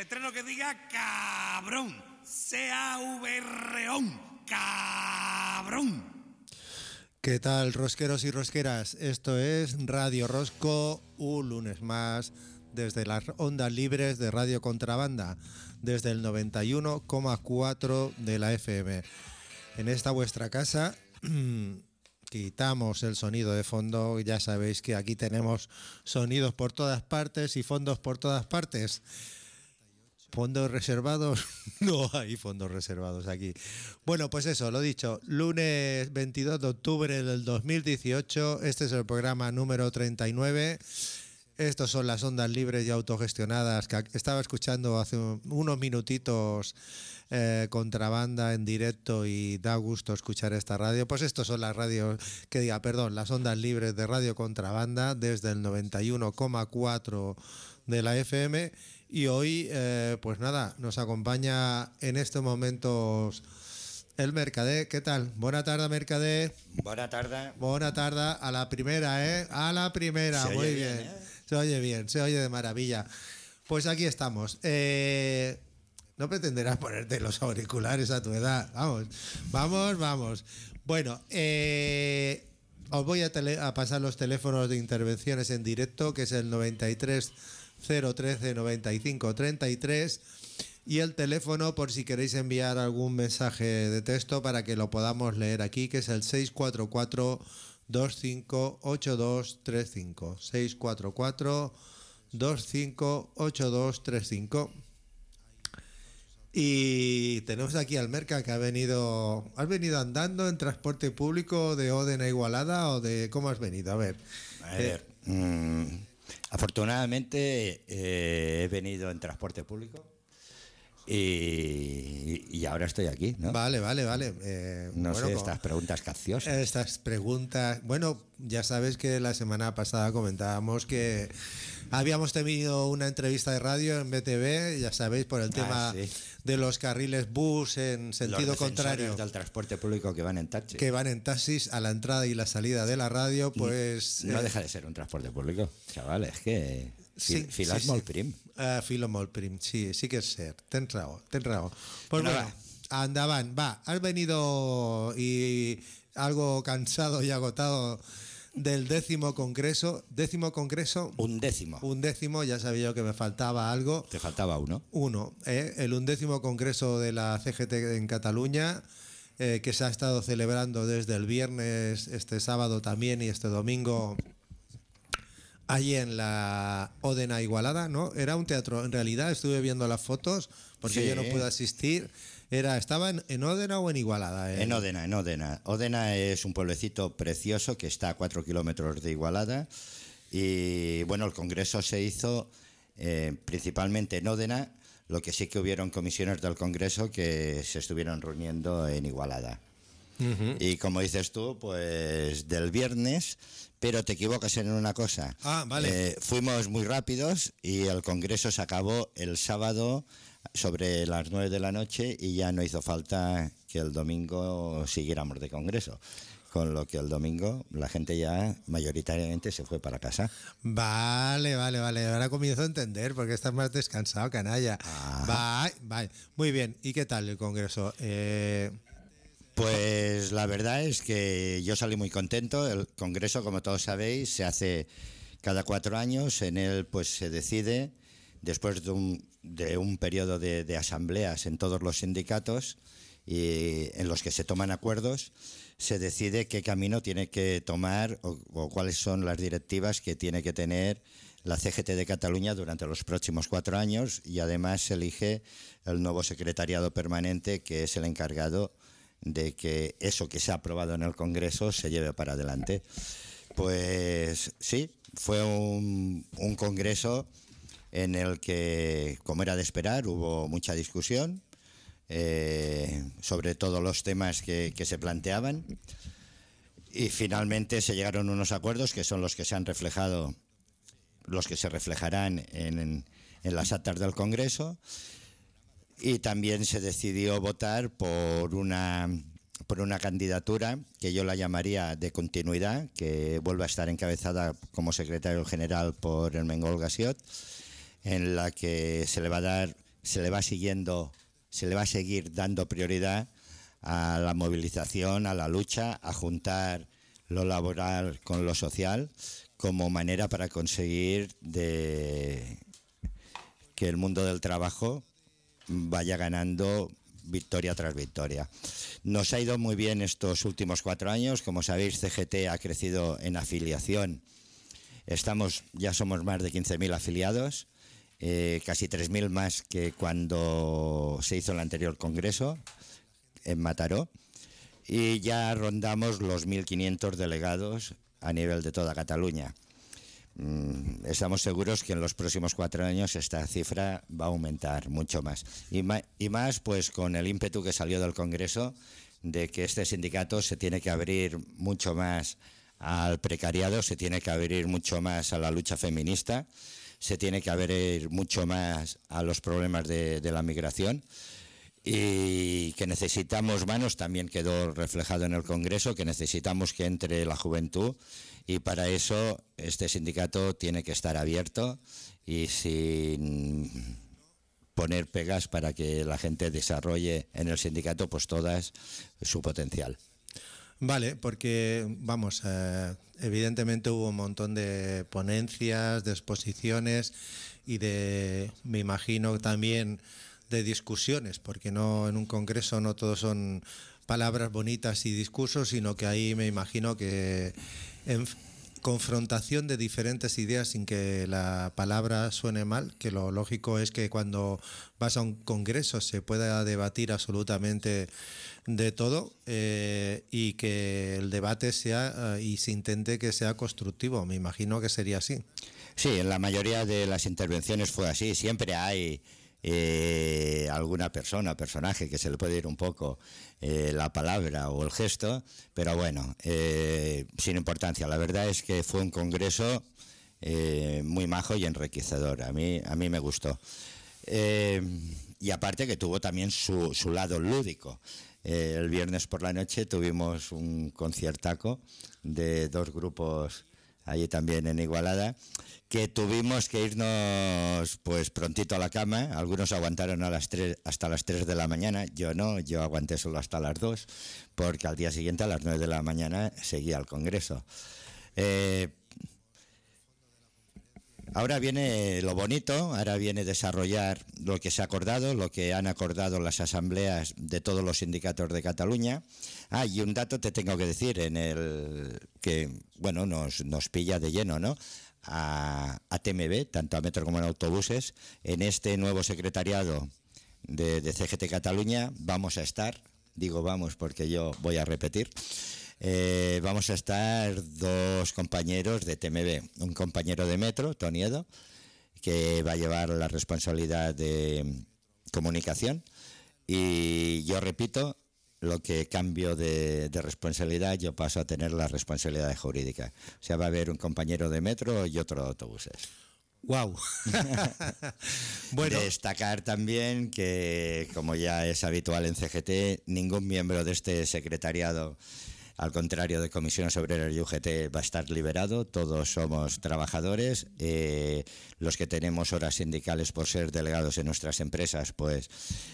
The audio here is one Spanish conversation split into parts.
Letrero que diga cabrón. C-A-V-R-O-N. Cabrón. ¿Qué tal, rosqueros y rosqueras? Esto es Radio Rosco, un lunes más, desde las ondas libres de Radio Contrabanda, desde el 91,4 de la FM. En esta vuestra casa quitamos el sonido de fondo, ya sabéis que aquí tenemos sonidos por todas partes y fondos por todas partes. ¿Fondos reservados? No hay fondos reservados aquí. Bueno, pues eso, lo dicho, lunes 22 de octubre del 2018, este es el programa número 39. Estos son las ondas libres y autogestionadas que estaba escuchando hace unos minutitos, Contrabanda en directo, y da gusto escuchar esta radio. Pues estos son las radios, las ondas libres de Radio Contrabanda desde el 91,4 de la FM. Y hoy, pues nada, nos acompaña en estos momentos el Mercader. ¿Qué tal? Buena tarde, Mercader. Buena tarde. Buena tarde, a la primera, ¿eh? A la primera, se muy oye bien. bien, ¿eh? Se oye bien, se oye de maravilla. Pues aquí estamos. No pretenderás ponerte los auriculares a tu edad. Vamos. Bueno, os voy a pasar los teléfonos de intervenciones en directo, que es el 93 013 95 33, y el teléfono por si queréis enviar algún mensaje de texto para que lo podamos leer aquí, que es el 644 258235, 644 258235. Y tenemos aquí al Merca, que has venido andando en transporte público de Ódena a Igualada, o de cómo has venido, a ver. Afortunadamente he venido en transporte público y ahora estoy aquí, ¿no? Vale. No sé, estas preguntas capciosas. Estas preguntas. Bueno, ya sabes que la semana pasada comentábamos que habíamos tenido una entrevista de radio en BTV, ya sabéis, por el tema de los carriles bus en sentido contrario del transporte público que van en taxis. Que van en taxis a la entrada y la salida de la radio, pues... No deja de ser un transporte público, chaval, es que... Filas molt prim. Filo molt prim, sí que és cert. Tens raó. Pues bueno, andaban, has venido y algo cansado y agotado del décimo congreso. Undécimo, ya sabía yo que me faltaba algo. Te faltaba uno. El 11º congreso de la CGT en Cataluña, que se ha estado celebrando desde el viernes, este sábado también, y este domingo allí en la Ódena Igualada, ¿no? Era un teatro, en realidad estuve viendo las fotos porque yo no pude asistir. ¿Estaba en Ódena o en Igualada? En Ódena. Ódena es un pueblecito precioso que está a 4 kilómetros de Igualada, y bueno, el congreso se hizo principalmente en Ódena, lo que sí que hubieron comisiones del congreso que se estuvieron reuniendo en Igualada. Uh-huh. Y como dices tú, pues del viernes, pero te equivocas en una cosa. Vale. Fuimos muy rápidos y el congreso se acabó el sábado sobre las 9 de la noche y ya no hizo falta que el domingo siguiéramos de congreso. Con lo que el domingo la gente ya mayoritariamente se fue para casa. Vale. Ahora comienzo a entender porque estás más descansado, canalla. Vale. Muy bien. ¿Y qué tal el congreso? Pues la verdad es que yo salí muy contento. El congreso, como todos sabéis, se hace cada 4 años. En él pues se decide, después de un periodo de asambleas en todos los sindicatos, y en los que se toman acuerdos, se decide qué camino tiene que tomar o cuáles son las directivas que tiene que tener la CGT de Cataluña durante los próximos 4 años, y además se elige el nuevo secretariado permanente, que es el encargado de que eso que se ha aprobado en el Congreso se lleve para adelante. Pues sí, fue un congreso en el que, como era de esperar, hubo mucha discusión sobre todos los temas que se planteaban, y finalmente se llegaron a unos acuerdos que son los que se han reflejado, los que se reflejarán en las actas del Congreso. Y también se decidió votar por una candidatura que yo la llamaría de continuidad, que vuelva a estar encabezada como secretario general por Ermengol Gassiot, en la que se le va a dar se le va a seguir dando prioridad a la movilización, a la lucha, a juntar lo laboral con lo social como manera para conseguir que el mundo del trabajo vaya ganando victoria tras victoria. Nos ha ido muy bien estos últimos 4 años. Como sabéis, CGT ha crecido en afiliación. Ya somos más de 15.000 afiliados, casi 3.000 más que cuando se hizo el anterior congreso en Mataró, y ya rondamos los 1.500 delegados a nivel de toda Cataluña. Estamos seguros que en los próximos 4 años esta cifra va a aumentar mucho más. Y más pues con el ímpetu que salió del Congreso de que este sindicato se tiene que abrir mucho más al precariado, se tiene que abrir mucho más a la lucha feminista, se tiene que abrir mucho más a los problemas de la migración, y que necesitamos manos, también quedó reflejado en el Congreso, que necesitamos que entre la juventud, y para eso este sindicato tiene que estar abierto y sin poner pegas para que la gente desarrolle en el sindicato pues todas su potencial. Vale, porque vamos, evidentemente hubo un montón de ponencias, de exposiciones y me imagino también de discusiones, porque no en un congreso no todos son palabras bonitas y discursos, sino que ahí me imagino que en confrontación de diferentes ideas sin que la palabra suene mal, que lo lógico es que cuando vas a un congreso se pueda debatir absolutamente de todo, y que el debate sea y se intente que sea constructivo. Me imagino que sería así. Sí, en la mayoría de las intervenciones fue así. Siempre hay alguna persona, personaje que se le puede ir un poco la palabra o el gesto, pero bueno, sin importancia. La verdad es que fue un congreso muy majo y enriquecedor. A mí me gustó. Y aparte que tuvo también su lado lúdico. El viernes por la noche tuvimos un conciertaco de 2 grupos allí también en Igualada, que tuvimos que irnos pues prontito a la cama. Algunos aguantaron hasta las 3 de la mañana, yo no, yo aguanté solo hasta las 2, porque al día siguiente a las 9 de la mañana seguía el congreso. Ahora viene lo bonito, ahora viene desarrollar lo que se ha acordado, lo que han acordado las asambleas de todos los sindicatos de Cataluña. Y un dato te tengo que decir, que bueno, nos pilla de lleno, ¿no? A TMB, tanto a Metro como en autobuses, en este nuevo secretariado de CGT Cataluña vamos a estar, digo vamos porque yo voy a repetir, vamos a estar 2 compañeros de TMB, un compañero de Metro, Toni Edo, que va a llevar la responsabilidad de comunicación, y yo repito, lo que cambio de responsabilidad, yo paso a tener la responsabilidad jurídica. O sea, va a haber un compañero de Metro y otro de autobuses. ¡Guau! Bueno, destacar también que, como ya es habitual en CGT, ningún miembro de este secretariado, al contrario de Comisiones Obreras y UGT, va a estar liberado. Todos somos trabajadores. Los que tenemos horas sindicales por ser delegados en nuestras empresas, pues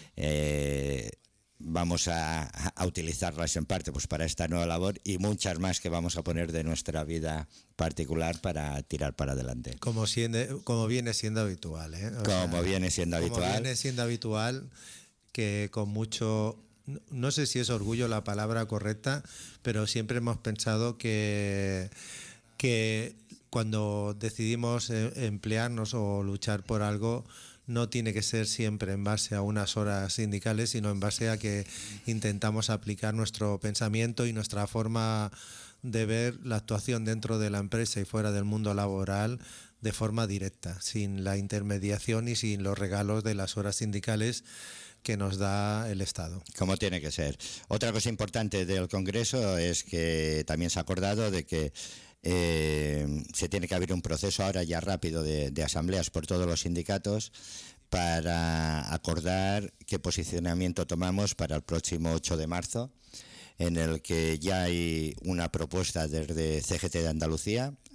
vamos a utilizarlas en parte pues para esta nueva labor, y muchas más que vamos a poner de nuestra vida particular para tirar para adelante. Como viene siendo habitual, ¿eh? Como viene siendo habitual, que con mucho, no sé si es orgullo la palabra correcta, pero siempre hemos pensado que cuando decidimos emplearnos o luchar por algo, no tiene que ser siempre en base a unas horas sindicales, sino en base a que intentamos aplicar nuestro pensamiento y nuestra forma de ver la actuación dentro de la empresa y fuera del mundo laboral de forma directa, sin la intermediación y sin los regalos de las horas sindicales que nos da el Estado. Como tiene que ser. Otra cosa importante del Congreso es que también se ha acordado de que se tiene que abrir un proceso ahora ya rápido de asambleas por todos los sindicatos para acordar qué posicionamiento tomamos para el próximo 8 de marzo, en el que ya hay una propuesta desde CGT de Andalucía,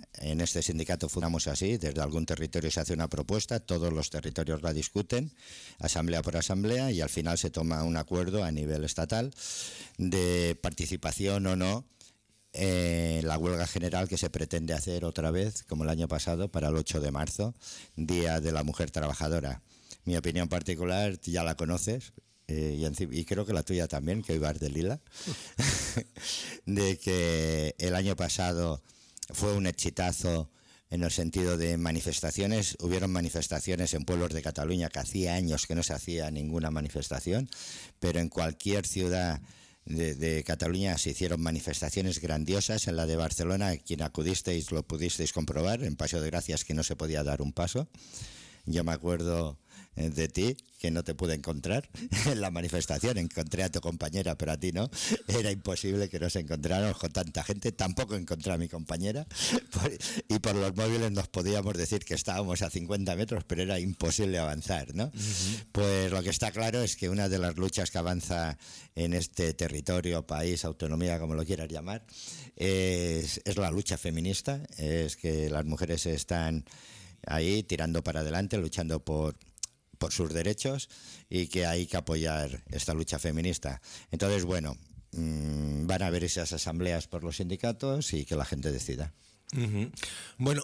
en este sindicato fundamos así, desde algún territorio se hace una propuesta, todos los territorios la discuten, asamblea por asamblea, y al final se toma un acuerdo a nivel estatal de participación o no en la huelga general que se pretende hacer otra vez, como el año pasado, para el 8 de marzo, Día de la Mujer Trabajadora. Mi opinión particular ya la conoces, y creo que la tuya también, que hoy vas de lila, de que el año pasado fue un exitazo en el sentido de manifestaciones. Hubieron manifestaciones en pueblos de Cataluña que hacía años que no se hacía ninguna manifestación, pero en cualquier ciudad de Cataluña se hicieron manifestaciones grandiosas. En la de Barcelona, quien acudisteis lo pudisteis comprobar, en Paseo de Gracias, que no se podía dar un paso. Yo me acuerdo de ti, que no te pude encontrar en la manifestación. Encontré a tu compañera, pero a ti no. Era imposible que nos encontráramos con tanta gente. Tampoco encontré a mi compañera. Y por los móviles nos podíamos decir que estábamos a 50 metros, pero era imposible avanzar, ¿no? Pues lo que está claro es que una de las luchas que avanza en este territorio, país, autonomía, como lo quieras llamar, es la lucha feminista. Es que las mujeres están ahí tirando para adelante, luchando por sus derechos, y que hay que apoyar esta lucha feminista. Entonces, bueno, van a haber esas asambleas por los sindicatos y que la gente decida. Bueno,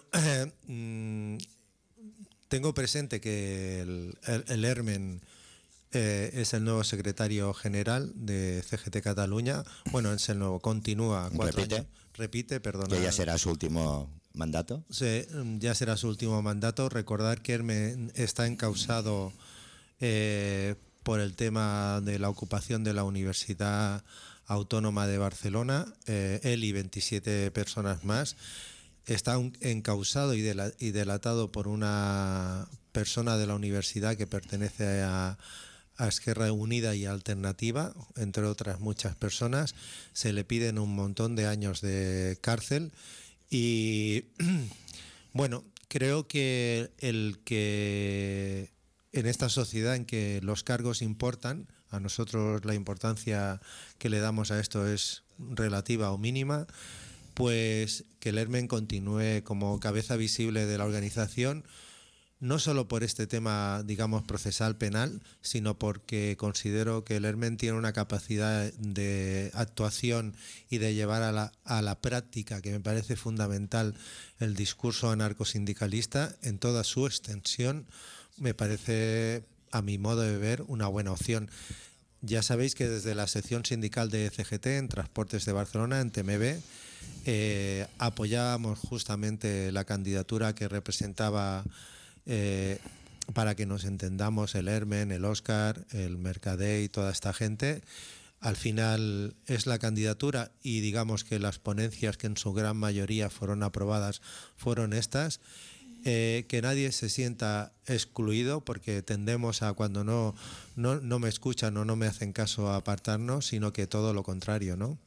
tengo presente que el Hermen es el nuevo secretario general de CGT Cataluña. Bueno, es el nuevo, continúa 4 años. Repite, perdona. Que ya será su último mandato. Sí, ya será su último mandato. Recordar que Hermen está encausado por el tema de la ocupación de la Universidad Autónoma de Barcelona. Él y 27 personas más. Está encausado y delatado por una persona de la universidad que pertenece a Esquerra Unida y Alternativa, entre otras muchas personas. Se le piden un montón de años de cárcel. Y bueno, creo que el que en esta sociedad en que los cargos importan, a nosotros la importancia que le damos a esto es relativa o mínima, pues que el Hermen continúe como cabeza visible de la organización, no solo por este tema, digamos, procesal penal, sino porque considero que el Hermen tiene una capacidad de actuación y de llevar a la práctica, que me parece fundamental, el discurso anarcosindicalista en toda su extensión. Me parece, a mi modo de ver, una buena opción. Ya sabéis que desde la sección sindical de CGT en Transportes de Barcelona, en TMB, apoyábamos justamente la candidatura que representaba, para que nos entendamos, el Hermen, el Óscar, el Mercader y toda esta gente. Al final es la candidatura, y digamos que las ponencias que en su gran mayoría fueron aprobadas fueron estas. Que nadie se sienta excluido, porque tendemos a, cuando no me escuchan o no me hacen caso, a apartarnos, sino que todo lo contrario, ¿no?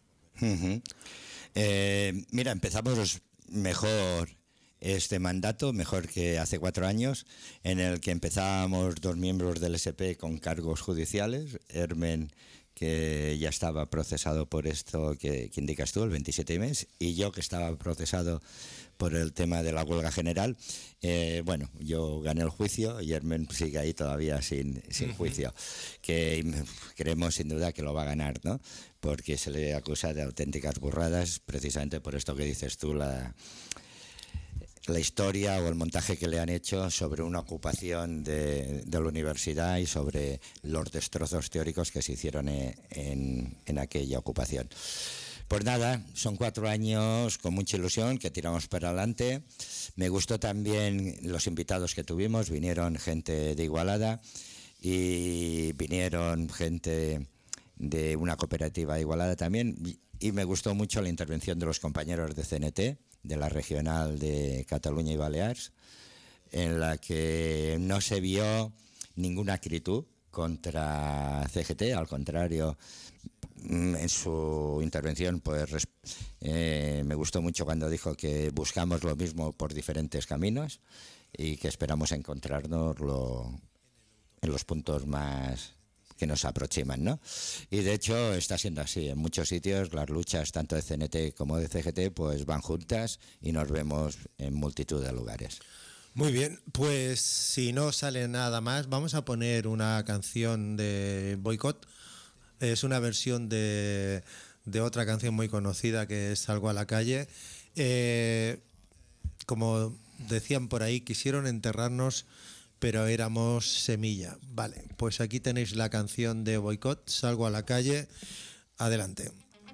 Mira, empezamos mejor este mandato, mejor que hace 4 años, en el que empezábamos 2 miembros del SP con cargos judiciales. Hermen, que ya estaba procesado por esto que indicas tú, el 27 mes, y yo, que estaba procesado por el tema de la huelga general. Bueno, yo gané el juicio y Hermen sigue ahí todavía sin juicio, que creemos sin duda que lo va a ganar, ¿no? Porque se le acusa de auténticas burradas, precisamente por esto que dices tú, la historia o el montaje que le han hecho sobre una ocupación de la universidad y sobre los destrozos teóricos que se hicieron en aquella ocupación. Pues nada, son 4 años con mucha ilusión que tiramos para adelante. Me gustó también los invitados que tuvimos. Vinieron gente de Igualada y vinieron gente de una cooperativa de Igualada también. Y me gustó mucho la intervención de los compañeros de CNT, de la regional de Cataluña y Baleares, en la que no se vio ninguna acritud contra CGT. Al contrario, en su intervención, pues me gustó mucho cuando dijo que buscamos lo mismo por diferentes caminos y que esperamos encontrarnos en los puntos más que nos aproximan, ¿no? Y de hecho está siendo así. En muchos sitios las luchas, tanto de CNT como de CGT, pues van juntas y nos vemos en multitud de lugares. Muy bien, pues si no sale nada más, vamos a poner una canción de Boicot. Es una versión de otra canción muy conocida que es Salgo a la calle. Como decían por ahí, quisieron enterrarnos, pero éramos semilla. Vale, pues aquí tenéis la canción de Boicot, Salgo a la calle. Adelante.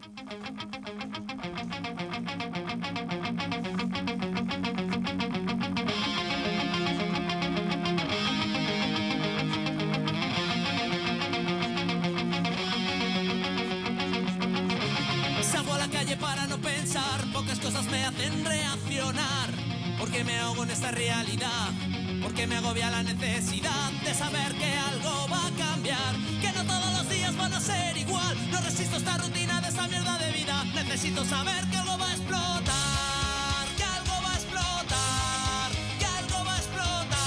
Salgo a la calle para no pensar, pocas cosas me hacen reaccionar, porque me ahogo en esta realidad, porque me agobia la necesidad de saber que algo va a cambiar, que no todos los días van a ser igual, no resisto esta rutina de esta mierda de vida, necesito saber que algo va a explotar, que algo va a explotar, que algo va a explotar,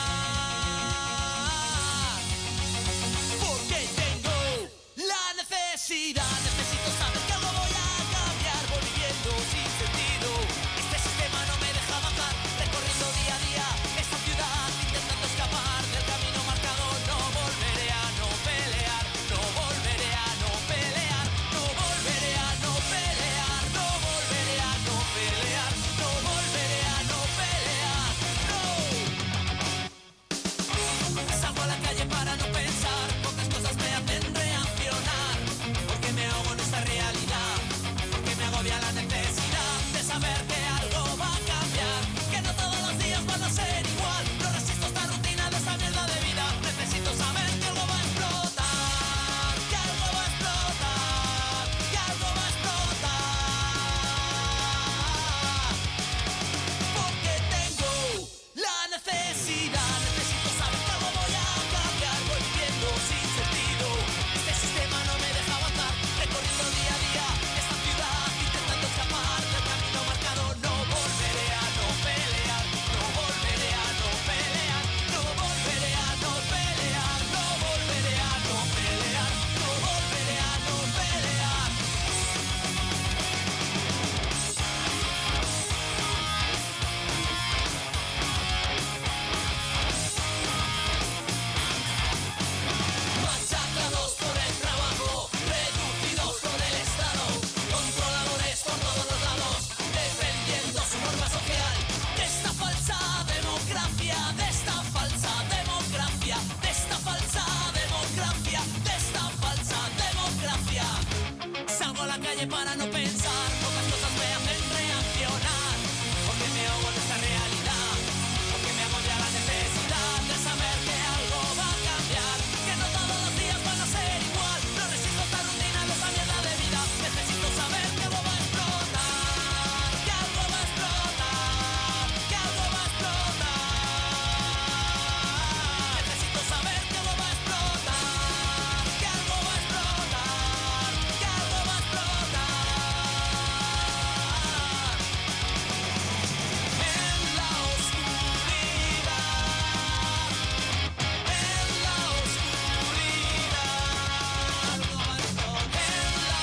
porque tengo la necesidad, necesito saber que algo voy a cambiar, voy viviendo sin sentido, este sistema no me deja avanzar, recorriendo día a día esta ciudad, intentando escapar del camino marcado, no volveré a no pelear, no volveré a no pelear, no volveré a no pelear, no volveré a no pelear, no volveré a no pelear, no. Salgo a la calle para no pensar, pocas cosas me hacen reaccionar, porque me ahogo en esta realidad, porque me agobia la necesidad de saber que algo va a cambiar, que no todos los días van a ser igual, no resisto esta rutina de esta mierda de vida, necesito saber que algo va a explotar, que algo va a explotar, que algo va a explotar, porque tengo la necesidad, necesito saber que algo voy a cambiar, voy viviendo sin sentido, este sistema no me deja avanzar, recorriendo día a día esta ciudad, intentando escapar del camino marcado, no volveré a no pelear, no volveré a no pelear, no volveré a no pelear, no volveré a no pelear, no volveré a no pelear. Machacados por el trabajo, reducidos por el Estado, controladores por todos los lados, defendiendo su norma social, de esta falsa democracia, de esta falsa democracia, de esta falsa democracia, de esta falsa democracia. Salgo a la calle para no pensar, pocas cosas me hacen reaccionar, porque me ahogo en esta realidad, porque me agobia la necesidad de saber que algo va a cambiar, que no todos los días van a ser igual, no resisto esta rutina de esta mierda de vida, necesito saber que algo va a explotar, que algo va a explotar, que algo va a explotar, necesito saber que algo va a explotar, que algo va a explotar, que algo va a explotar. En la oscuridad, en la oscuridad, algo va a explotar. En la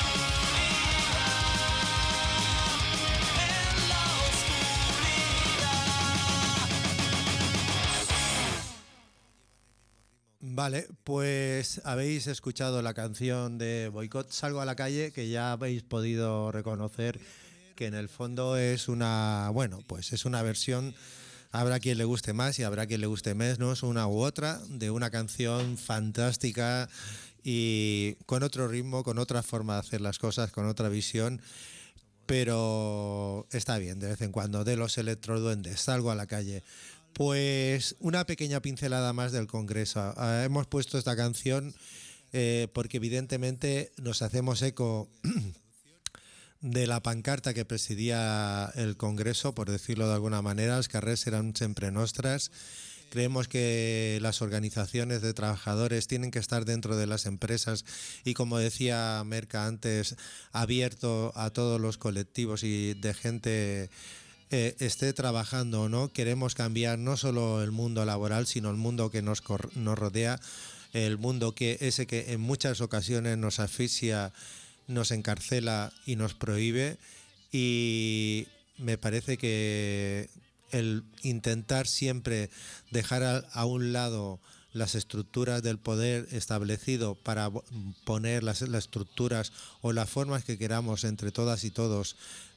oscuridad. Vale, pues habéis escuchado la canción de Boicot, Salgo a la calle, que ya habéis podido reconocer que en el fondo es una, bueno, pues es una versión, habrá quien le guste más y habrá quien le guste menos, una u otra, de una canción fantástica y con otro ritmo, con otra forma de hacer las cosas, con otra visión, pero está bien de vez en cuando, de los Electroduendes, Salgo a la calle. Pues una pequeña pincelada más del Congreso. Hemos puesto esta canción porque evidentemente nos hacemos eco de la pancarta que presidía el Congreso, por decirlo de alguna manera, els carrers seran sempre nostres. Creemos que las organizaciones de trabajadores tienen que estar dentro de las empresas y, como decía Merca antes, abierto a todos los colectivos y de gente esté trabajando o no. Queremos cambiar no solo el mundo laboral, sino el mundo que nos rodea. el mundo que en muchas ocasiones nos asfixia, nos encarcela y nos prohíbe, y me parece que el intentar siempre dejar a un lado las estructuras del poder establecido para poner las estructuras o las formas que queramos entre todas y todos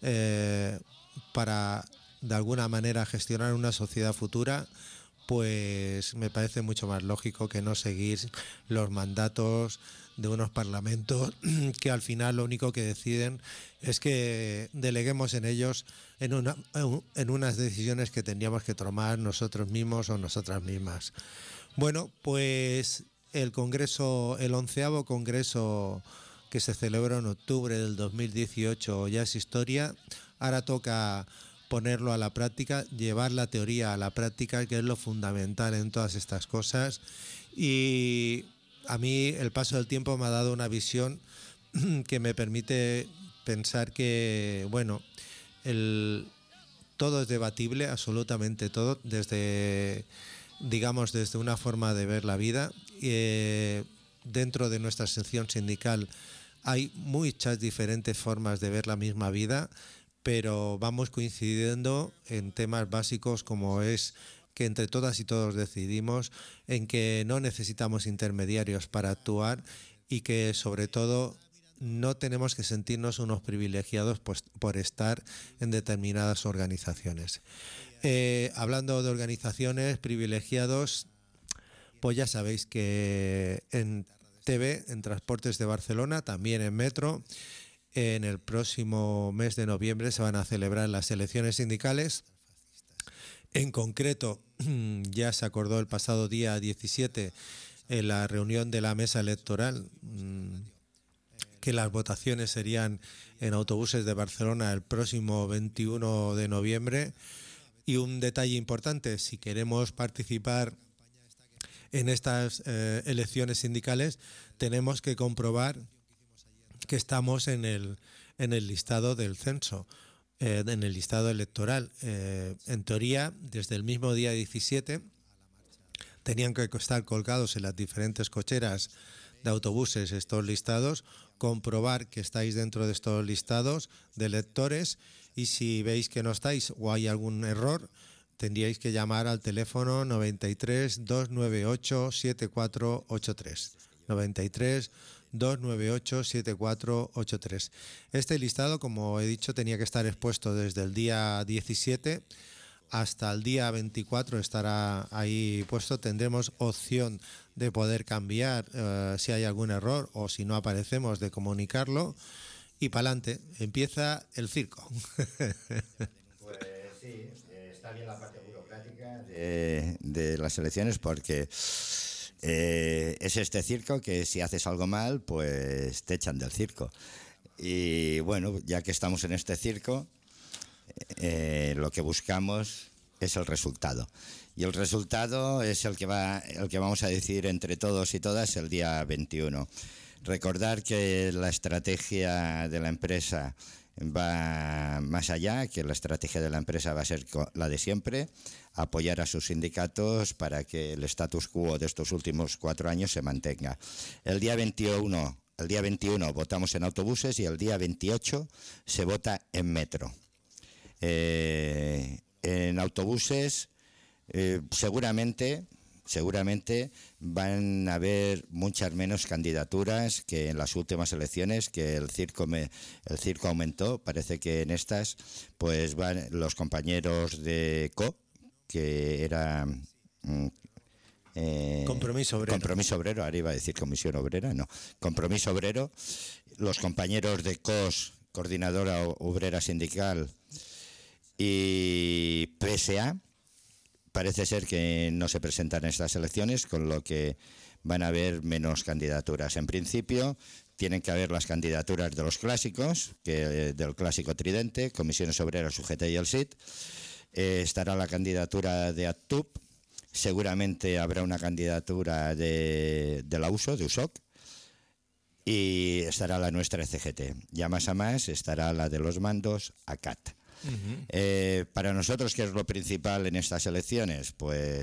para de alguna manera gestionar una sociedad futura, pues me parece mucho más lógico que no seguir los mandatos de unos parlamentos que al final lo único que deciden es que deleguemos en ellos en unas decisiones que tendríamos que tomar nosotros mismos o nosotras mismas. Bueno, pues el Congreso, el 11º Congreso que se celebró en octubre del 2018 ya es historia. Ahora toca ponerlo a la práctica, llevar la teoría a la práctica, que es lo fundamental en todas estas cosas. Y a mí el paso del tiempo me ha dado una visión que me permite pensar que, bueno, todo es debatible, absolutamente todo, desde una forma de ver la vida. Dentro de nuestra sección sindical hay muchas diferentes formas de ver la misma vida, pero vamos coincidiendo en temas básicos como es que entre todas y todos decidimos, en que no necesitamos intermediarios para actuar y que sobre todo no tenemos que sentirnos unos privilegiados por estar en determinadas organizaciones. Hablando de organizaciones, privilegiados, pues ya sabéis que en TV, en Transportes de Barcelona, también en Metro, en el próximo mes de noviembre se van a celebrar las elecciones sindicales. En concreto, ya se acordó el pasado día 17 en la reunión de la mesa electoral que las votaciones serían en autobuses de Barcelona el próximo 21 de noviembre. Y un detalle importante, si queremos participar en estas elecciones sindicales, tenemos que comprobar que estamos en el listado del censo, en el listado electoral. En teoría, desde el mismo día 17, tenían que estar colgados en las diferentes cocheras de autobuses estos listados, comprobar que estáis dentro de estos listados de electores, y si veis que no estáis o hay algún error, tendríais que llamar al teléfono 93 298 7483. 93 298 7483. Este listado, como he dicho, tenía que estar expuesto desde el día 17 hasta el día 24, estará ahí puesto. Tendremos opción de poder cambiar si hay algún error, o si no aparecemos, de comunicarlo. Y para adelante, empieza el circo. Pues sí, está bien la parte burocrática de las elecciones, porque es este circo que si haces algo mal, pues te echan del circo. Y bueno, ya que estamos en este circo, lo que buscamos es el resultado. Y el resultado es el que vamos a decidir entre todos y todas el día 21. Recordar que la estrategia de la empresa va más allá, que la estrategia de la empresa va a ser la de siempre: apoyar a sus sindicatos para que el status quo de estos últimos 4 años se mantenga. El día 21 votamos en autobuses y el día 28 se vota en metro. En autobuses seguramente van a haber muchas menos candidaturas que en las últimas elecciones, que el circo aumentó. Parece que en estas pues van los compañeros de CO, que era Compromiso Obrero, ahora iba a decir Comisión Obrera, no, Compromiso Obrero, los compañeros de COS, Coordinadora Obrera Sindical, y PSA, parece ser que no se presentan en estas elecciones, con lo que van a haber menos candidaturas. En principio, tienen que haber las candidaturas de los clásicos, del clásico tridente, Comisiones Obreras, UGT y el SIT. Estará la candidatura de ACTUB, seguramente habrá una candidatura de la USO, de USOC, y estará la nuestra CGT. Ya más a más estará la de los mandos, ACAT. Para nosotros, ¿qué es lo principal en estas elecciones? Pues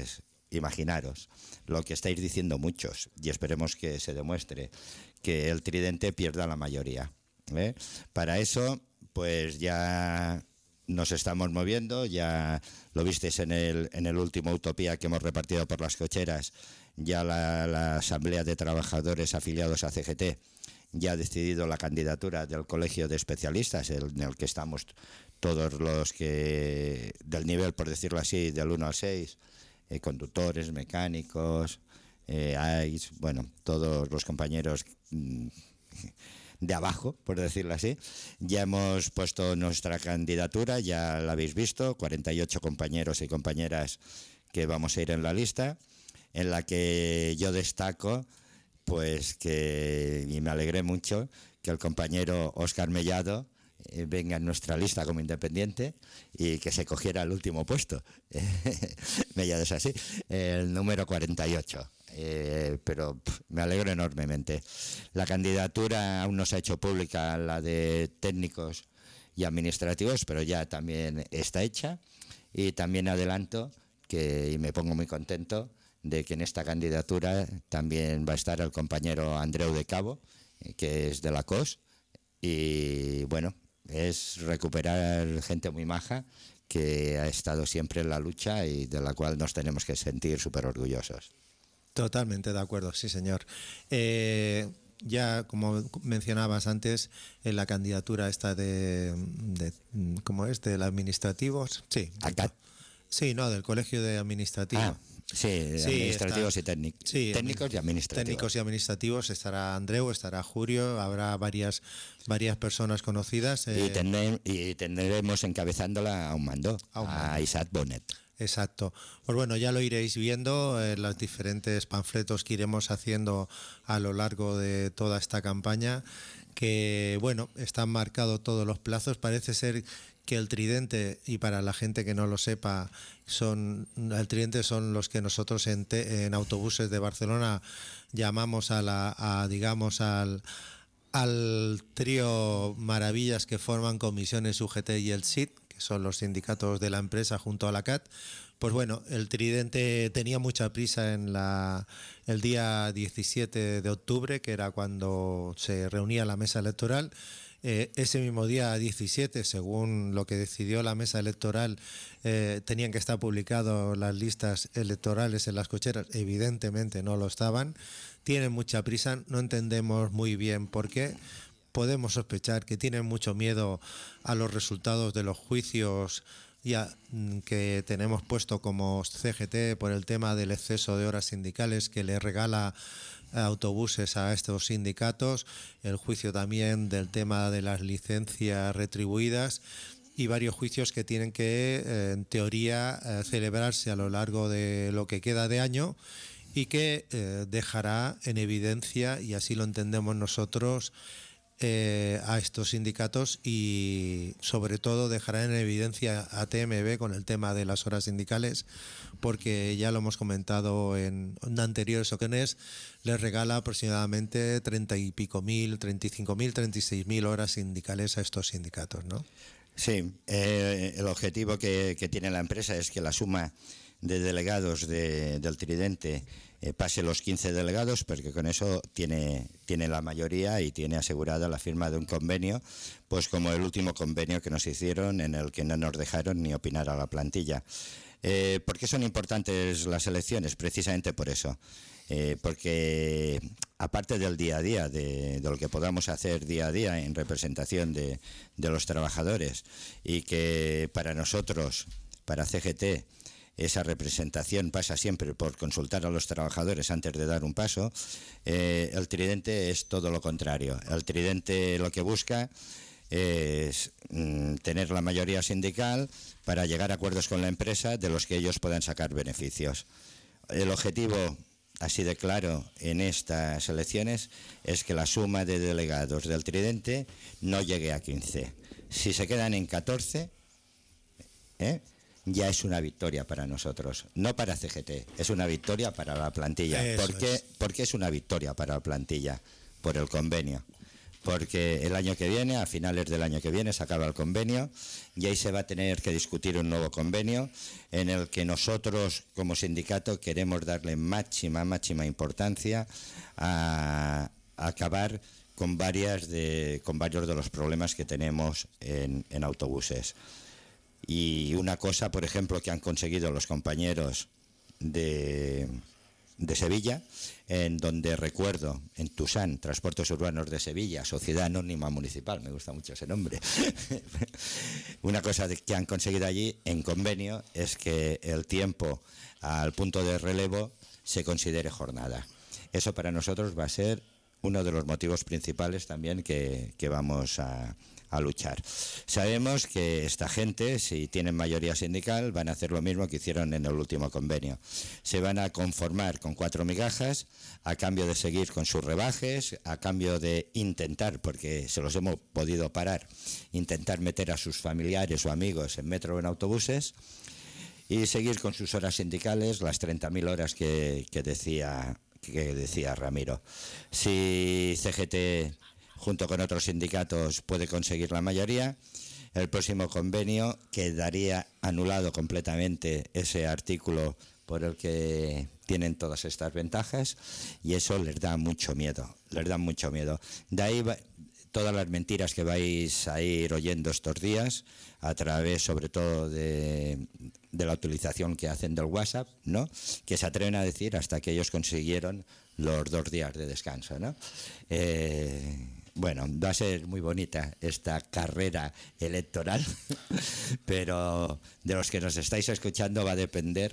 imaginaros lo que estáis diciendo muchos, y esperemos que se demuestre, que el Tridente pierda la mayoría. Para eso, pues ya nos estamos moviendo, ya lo visteis en el último Utopía que hemos repartido por las cocheras, ya la Asamblea de Trabajadores afiliados a CGT ya ha decidido la candidatura del Colegio de Especialistas, en el que estamos todos los que, del nivel, por decirlo así, del 1 al 6, conductores, mecánicos, bueno, todos los compañeros de abajo, por decirlo así. Ya hemos puesto nuestra candidatura, ya la habéis visto, 48 compañeros y compañeras que vamos a ir en la lista, en la que yo destaco, pues que, y me alegré mucho, que el compañero Óscar Mellado venga en nuestra lista como independiente y que se cogiera el último puesto. Mellado es así, el número 48. Pero me alegro enormemente. La candidatura aún no se ha hecho pública, la de técnicos y administrativos, pero ya también está hecha. Y también adelanto que, y me pongo muy contento, de que en esta candidatura también va a estar el compañero Andreu de Cabo, que es de la COS, y bueno, es recuperar gente muy maja que ha estado siempre en la lucha y de la cual nos tenemos que sentir súper orgullosos. Totalmente de acuerdo, sí señor. Ya como mencionabas antes, en la candidatura esta ¿cómo es? ¿Del administrativos? Sí. Acá. Sí, no, del Colegio de Administrativos. Sí, administrativos y técnicos. Sí, técnicos y administrativos. Técnicos y administrativos, estará Andreu, estará Julio, habrá varias personas conocidas. Y tendremos encabezándola a un mando, a Isaac Bonet. Exacto. Pues bueno, ya lo iréis viendo en los diferentes panfletos que iremos haciendo a lo largo de toda esta campaña, que bueno, están marcados todos los plazos. Parece ser que el Tridente, y para la gente que no lo sepa, el Tridente son los que nosotros en autobuses de Barcelona llamamos digamos al trío Maravillas, que forman Comisiones UGT y el SIT, que son los sindicatos de la empresa junto a la CAT. Pues bueno, el Tridente tenía mucha prisa el día 17 de octubre, que era cuando se reunía la mesa electoral. Ese mismo día 17, según lo que decidió la mesa electoral, tenían que estar publicadas las listas electorales en las cocheras. Evidentemente no lo estaban. Tienen mucha prisa, no entendemos muy bien por qué. Podemos sospechar que tienen mucho miedo a los resultados de los juicios que tenemos puesto como CGT por el tema del exceso de horas sindicales que le regala autobuses a estos sindicatos, el juicio también del tema de las licencias retribuidas y varios juicios que tienen que, en teoría, celebrarse a lo largo de lo que queda de año y que dejará en evidencia, y así lo entendemos nosotros, a estos sindicatos, y sobre todo dejará en evidencia a TMB con el tema de las horas sindicales, porque ya lo hemos comentado en anteriores ocasiones, les regala aproximadamente 30 y pico mil, 35.000, 36.000 horas sindicales a estos sindicatos, ¿no? Sí, el objetivo que tiene la empresa es que la suma de delegados del Tridente pase los 15 delegados, porque con eso tiene la mayoría y tiene asegurada la firma de un convenio, pues como el último convenio que nos hicieron, en el que no nos dejaron ni opinar a la plantilla. ¿Por qué son importantes las elecciones? Precisamente por eso. Porque aparte del día a día, de lo que podamos hacer día a día en representación de los trabajadores, y que para nosotros, para CGT, esa representación pasa siempre por consultar a los trabajadores antes de dar un paso, el Tridente es todo lo contrario. El Tridente lo que busca es tener la mayoría sindical para llegar a acuerdos con la empresa de los que ellos puedan sacar beneficios. El objetivo, así de claro, en estas elecciones es que la suma de delegados del Tridente no llegue a 15. Si se quedan en 14, ya es una victoria para nosotros, no para CGT, es una victoria para la plantilla. ¿Por qué es una victoria para la plantilla? Por el convenio. porque el año que viene, a finales del año que viene, se acaba el convenio y ahí se va a tener que discutir un nuevo convenio en el que nosotros, como sindicato, queremos darle máxima importancia a acabar con varios de los problemas que tenemos en autobuses. Y una cosa, por ejemplo, que han conseguido los compañeros de Sevilla, en donde recuerdo, en Tusán, Transportes Urbanos de Sevilla, Sociedad Anónima Municipal, me gusta mucho ese nombre. Una cosa que han conseguido allí en convenio es que el tiempo al punto de relevo se considere jornada. Eso para nosotros va a ser uno de los motivos principales también que vamos a luchar. Sabemos que esta gente, si tienen mayoría sindical, van a hacer lo mismo que hicieron en el último convenio. Se van a conformar con 4 migajas a cambio de seguir con sus rebajes, a cambio de intentar, porque se los hemos podido parar, intentar meter a sus familiares o amigos en metro o en autobuses y seguir con sus horas sindicales, las 30.000 horas que decía Ramiro. Si CGT junto con otros sindicatos puede conseguir la mayoría, el próximo convenio quedaría anulado completamente ese artículo por el que tienen todas estas ventajas y eso les da mucho miedo, De ahí todas las mentiras que vais a ir oyendo estos días a través sobre todo de la utilización que hacen del WhatsApp, ¿no? Que se atreven a decir hasta que ellos consiguieron los 2 días de descanso, ¿no? Bueno, va a ser muy bonita esta carrera electoral, pero de los que nos estáis escuchando va a depender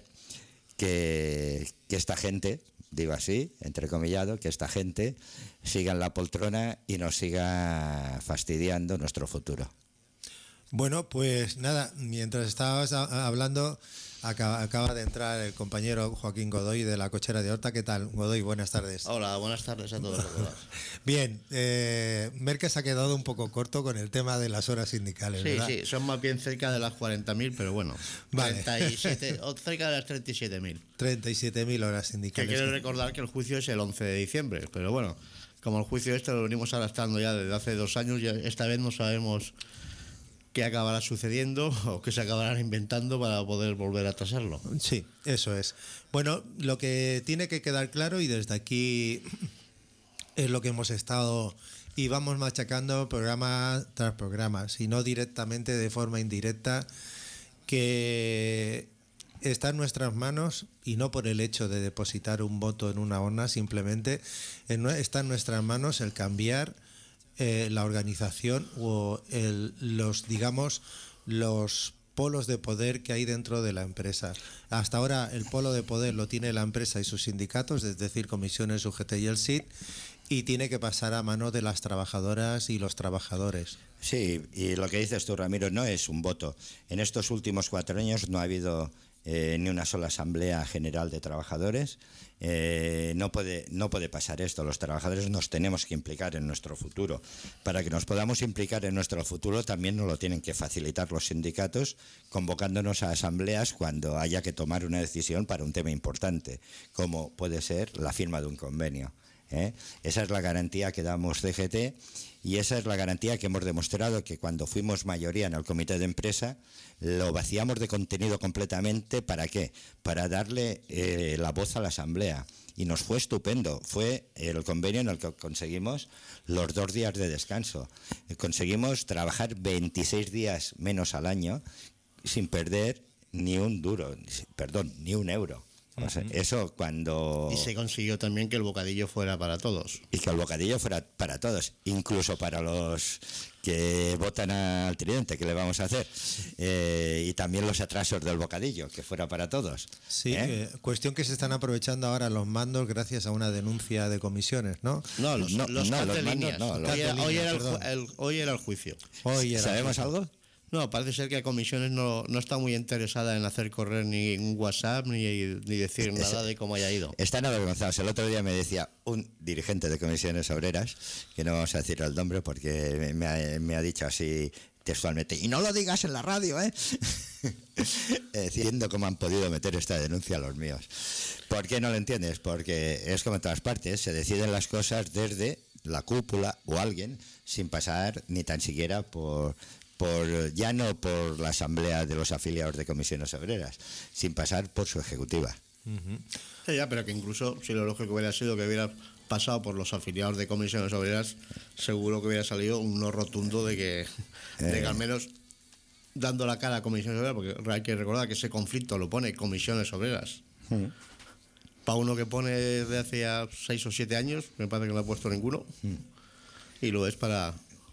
que esta gente, digo así, entrecomillado, que esta gente siga en la poltrona y nos siga fastidiando nuestro futuro. Bueno, pues nada, mientras estabas hablando, acaba de entrar el compañero Joaquín Godoy de la Cochera de Horta. ¿Qué tal, Godoy? Buenas tardes. Hola, buenas tardes a todos. Bien, Merck se ha quedado un poco corto con el tema de las horas sindicales, ¿verdad? Sí, son más bien cerca de las 40.000, pero bueno, vale. 37, o cerca de las 37.000. 37.000 horas Que sindicales. quiero recordar que el juicio es el 11 de diciembre, pero bueno, como el juicio lo venimos arrastrando ya desde hace 2 años, ya esta vez no sabemos qué acabará sucediendo o qué se acabarán inventando para poder volver a atrasarlo. Sí, eso es. Bueno, lo que tiene que quedar claro, y desde aquí es lo que hemos estado y vamos machacando programa tras programa, sino directamente, de forma indirecta, que está en nuestras manos, y no por el hecho de depositar un voto en una urna, simplemente está en nuestras manos el cambiar la organización o los polos de poder que hay dentro de la empresa. Hasta ahora el polo de poder lo tiene la empresa y sus sindicatos, es decir, comisiones, UGT y el SID, y tiene que pasar a manos de las trabajadoras y los trabajadores. Sí, y lo que dices tú, Ramiro, no es un voto. En estos últimos 4 años no ha habido ni una sola asamblea general de trabajadores. No puede pasar esto. Los trabajadores nos tenemos que implicar en nuestro futuro. Para que nos podamos implicar en nuestro futuro también nos lo tienen que facilitar los sindicatos, convocándonos a asambleas cuando haya que tomar una decisión para un tema importante, como puede ser la firma de un convenio. Esa es la garantía que damos CGT y esa es la garantía que hemos demostrado, que cuando fuimos mayoría en el comité de empresa lo vaciamos de contenido completamente. ¿Para qué? Para darle la voz a la asamblea, y nos fue estupendo. Fue el convenio en el que conseguimos los 2 días de descanso, conseguimos trabajar 26 días menos al año sin perder ni un euro. O sea, eso cuando... Y se consiguió también que el bocadillo fuera para todos. Y que el bocadillo fuera para todos, incluso para los que votan al Tridente, que le vamos a hacer. Y también los atrasos del bocadillo, que fuera para todos. Sí, cuestión que se están aprovechando ahora los mandos gracias a una denuncia de comisiones, ¿no? No, los cartelíneas. Hoy era el juicio. ¿Sabemos algo? No, parece ser que Comisiones no está muy interesada en hacer correr ni un WhatsApp ni decir nada de cómo haya ido. Están avergonzados. El otro día me decía un dirigente de Comisiones Obreras, que no vamos a decir el nombre porque me ha dicho así textualmente, y no lo digas en la radio, diciendo cómo han podido meter esta denuncia a los míos. ¿Por qué no lo entiendes? Porque es como en todas partes, se deciden las cosas desde la cúpula o alguien, sin pasar ni tan siquiera por ya no por la asamblea de los afiliados de comisiones obreras, sin pasar por su ejecutiva. Sí, ya, pero que incluso si lo lógico hubiera sido que hubiera pasado por los afiliados de comisiones obreras, seguro que hubiera salido un no rotundo de que al menos dando la cara a comisiones obreras, porque hay que recordar que ese conflicto lo pone comisiones obreras. Para uno que pone desde hace 6 o 7 años, me parece que no ha puesto ninguno, y lo es para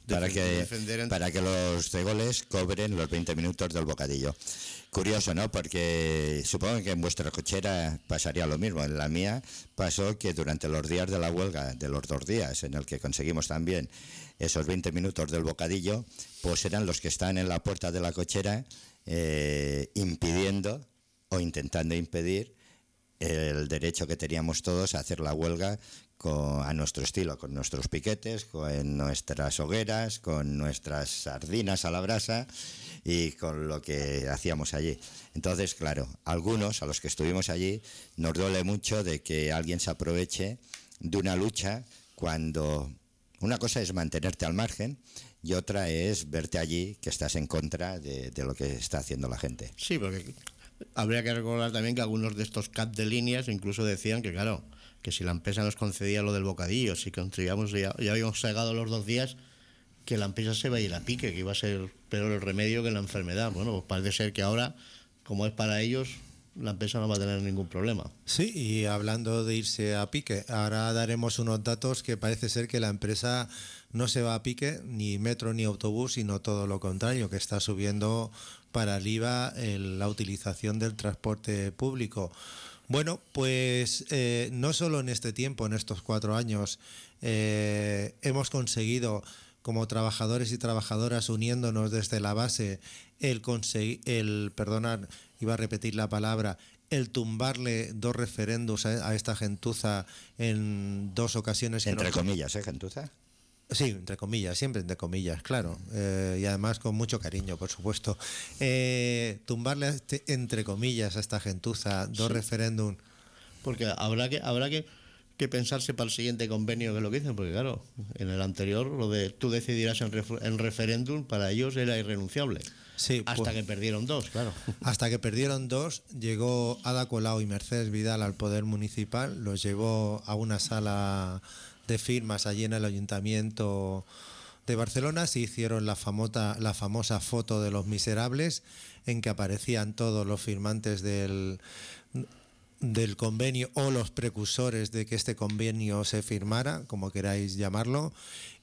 que los cegoles cobren los 20 minutos del bocadillo. Curioso, ¿no? Porque supongo que en vuestra cochera pasaría lo mismo. En la mía pasó que durante los días de la huelga, de los 2 días en el que conseguimos también esos 20 minutos del bocadillo, pues eran los que están en la puerta de la cochera impidiendo o intentando impedir el derecho que teníamos todos a hacer la huelga a nuestro estilo, con nuestros piquetes, con nuestras hogueras, con nuestras sardinas a la brasa y con lo que hacíamos allí. Entonces, claro, algunos, a los que estuvimos allí, nos duele mucho de que alguien se aproveche de una lucha cuando una cosa es mantenerte al margen y otra es verte allí que estás en contra de lo que está haciendo la gente. Sí, porque habría que recordar también que algunos de estos CAP de líneas incluso decían que, claro, que si la empresa nos concedía lo del bocadillo, si conseguíamos, ya habíamos llegado los 2 días, que la empresa se va a ir a pique, que iba a ser peor el remedio que la enfermedad. Bueno, pues parece ser que ahora, como es para ellos, la empresa no va a tener ningún problema. Sí, y hablando de irse a pique, ahora daremos unos datos que parece ser que la empresa no se va a pique, ni metro ni autobús, sino todo lo contrario, que está subiendo para el IVA la utilización del transporte público. Bueno, pues no solo en este tiempo, en estos 4 años, hemos conseguido, como trabajadores y trabajadoras, uniéndonos desde la base, el tumbarle 2 referéndums a esta gentuza en 2 ocasiones. Entre comillas, gentuza. Sí, entre comillas, siempre entre comillas, claro, y además con mucho cariño, por supuesto. Tumbarle, entre comillas, a esta gentuza 2 referéndums. Porque habrá que pensarse para el siguiente convenio que es lo que dicen, porque claro, en el anterior, lo de tú decidirás en referéndum, para ellos era irrenunciable. Sí, hasta que perdieron 2, claro. Hasta que perdieron 2, llegó Ada Colau y Mercedes Vidal al Poder Municipal, los llevó a una sala de firmas allí en el Ayuntamiento de Barcelona, se hicieron la famosa foto de los miserables, en que aparecían todos los firmantes del convenio o los precursores de que este convenio se firmara, como queráis llamarlo.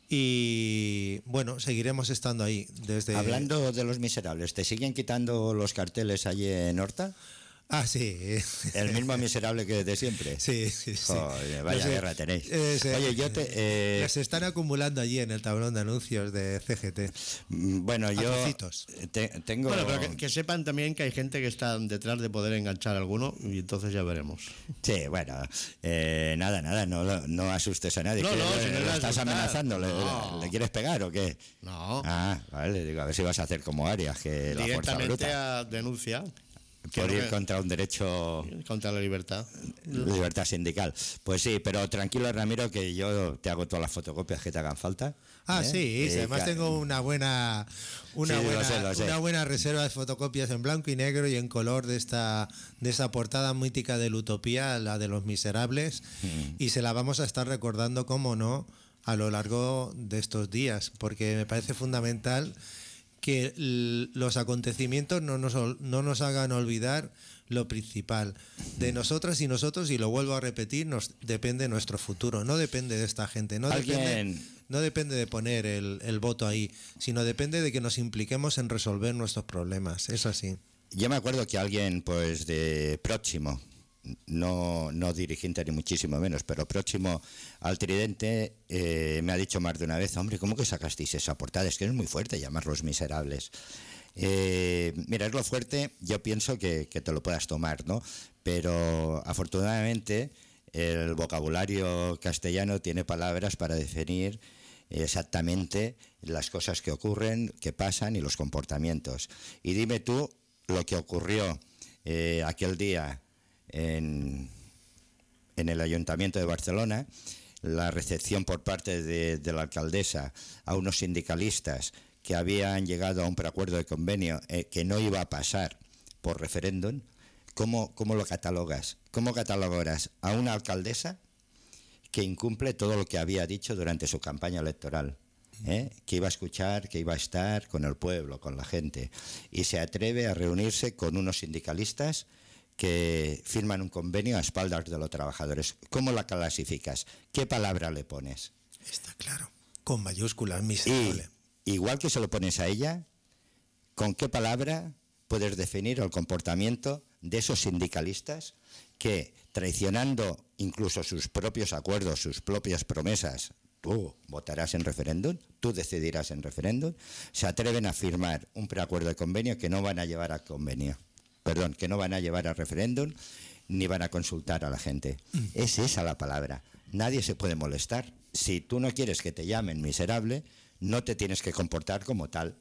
Y bueno, seguiremos estando ahí. Hablando de los miserables, ¿te siguen quitando los carteles allí en Horta? Ah, sí. El mismo miserable que de siempre. Sí. Joder, vaya guerra tenéis. Oye, se están acumulando allí en el tablón de anuncios de CGT. Bueno, yo tengo... Bueno, pero que sepan también que hay gente que está detrás de poder enganchar a alguno y entonces ya veremos. Sí, bueno, nada, no asustes a nadie. No, si no ¿Lo estás asustar. amenazando? No. ¿Le quieres pegar o qué? No. Ah, vale, digo, a ver si vas a hacer como Arias, que la fuerza Directamente bruta. a denuncia. Por ir contra un derecho... Contra la libertad. Libertad sindical. Pues sí, pero tranquilo, Ramiro, que yo te hago todas las fotocopias que te hagan falta. Ah, sí, además tengo una buena lo sé. una buena reserva de fotocopias en blanco y negro y en color de esa portada mítica de la Utopía, la de los miserables, y se la vamos a estar recordando, cómo no, a lo largo de estos días, porque me parece fundamental que los acontecimientos no nos hagan olvidar lo principal. De nosotras y nosotros, y lo vuelvo a repetir, nos depende nuestro futuro, no depende de esta gente, no depende de poner el voto ahí, sino depende de que nos impliquemos en resolver nuestros problemas, es así. Yo me acuerdo que alguien, pues, de próximo, no dirigente ni muchísimo menos, pero próximo al Tridente, me ha dicho más de una vez: hombre, ¿cómo que sacasteis esa portada? Es que es muy fuerte llamarlos miserables. Mira, es lo fuerte, yo pienso que te lo puedas tomar, ¿no? Pero afortunadamente el vocabulario castellano tiene palabras para definir exactamente las cosas que ocurren, que pasan y los comportamientos. Y dime tú lo que ocurrió aquel día en el Ayuntamiento de Barcelona, la recepción por parte de la alcaldesa a unos sindicalistas que habían llegado a un preacuerdo de convenio que no iba a pasar por referéndum, ¿cómo lo catalogas? ¿Cómo catalogarás a una alcaldesa que incumple todo lo que había dicho durante su campaña electoral? Que iba a escuchar, que iba a estar con el pueblo, con la gente, y se atreve a reunirse con unos sindicalistas que firman un convenio a espaldas de los trabajadores? ¿Cómo la clasificas? ¿Qué palabra le pones? Está claro, con mayúsculas, miserable. Y igual que se lo pones a ella, ¿con qué palabra puedes definir el comportamiento de esos sindicalistas que, traicionando incluso sus propios acuerdos, sus propias promesas, tú votarás en referéndum, tú decidirás en referéndum, se atreven a firmar un preacuerdo de convenio que no van a llevar a convenio? Perdón, que no van a llevar a referéndum ni van a consultar a la gente. Es esa la palabra. Nadie se puede molestar. Si tú no quieres que te llamen miserable, no te tienes que comportar como tal.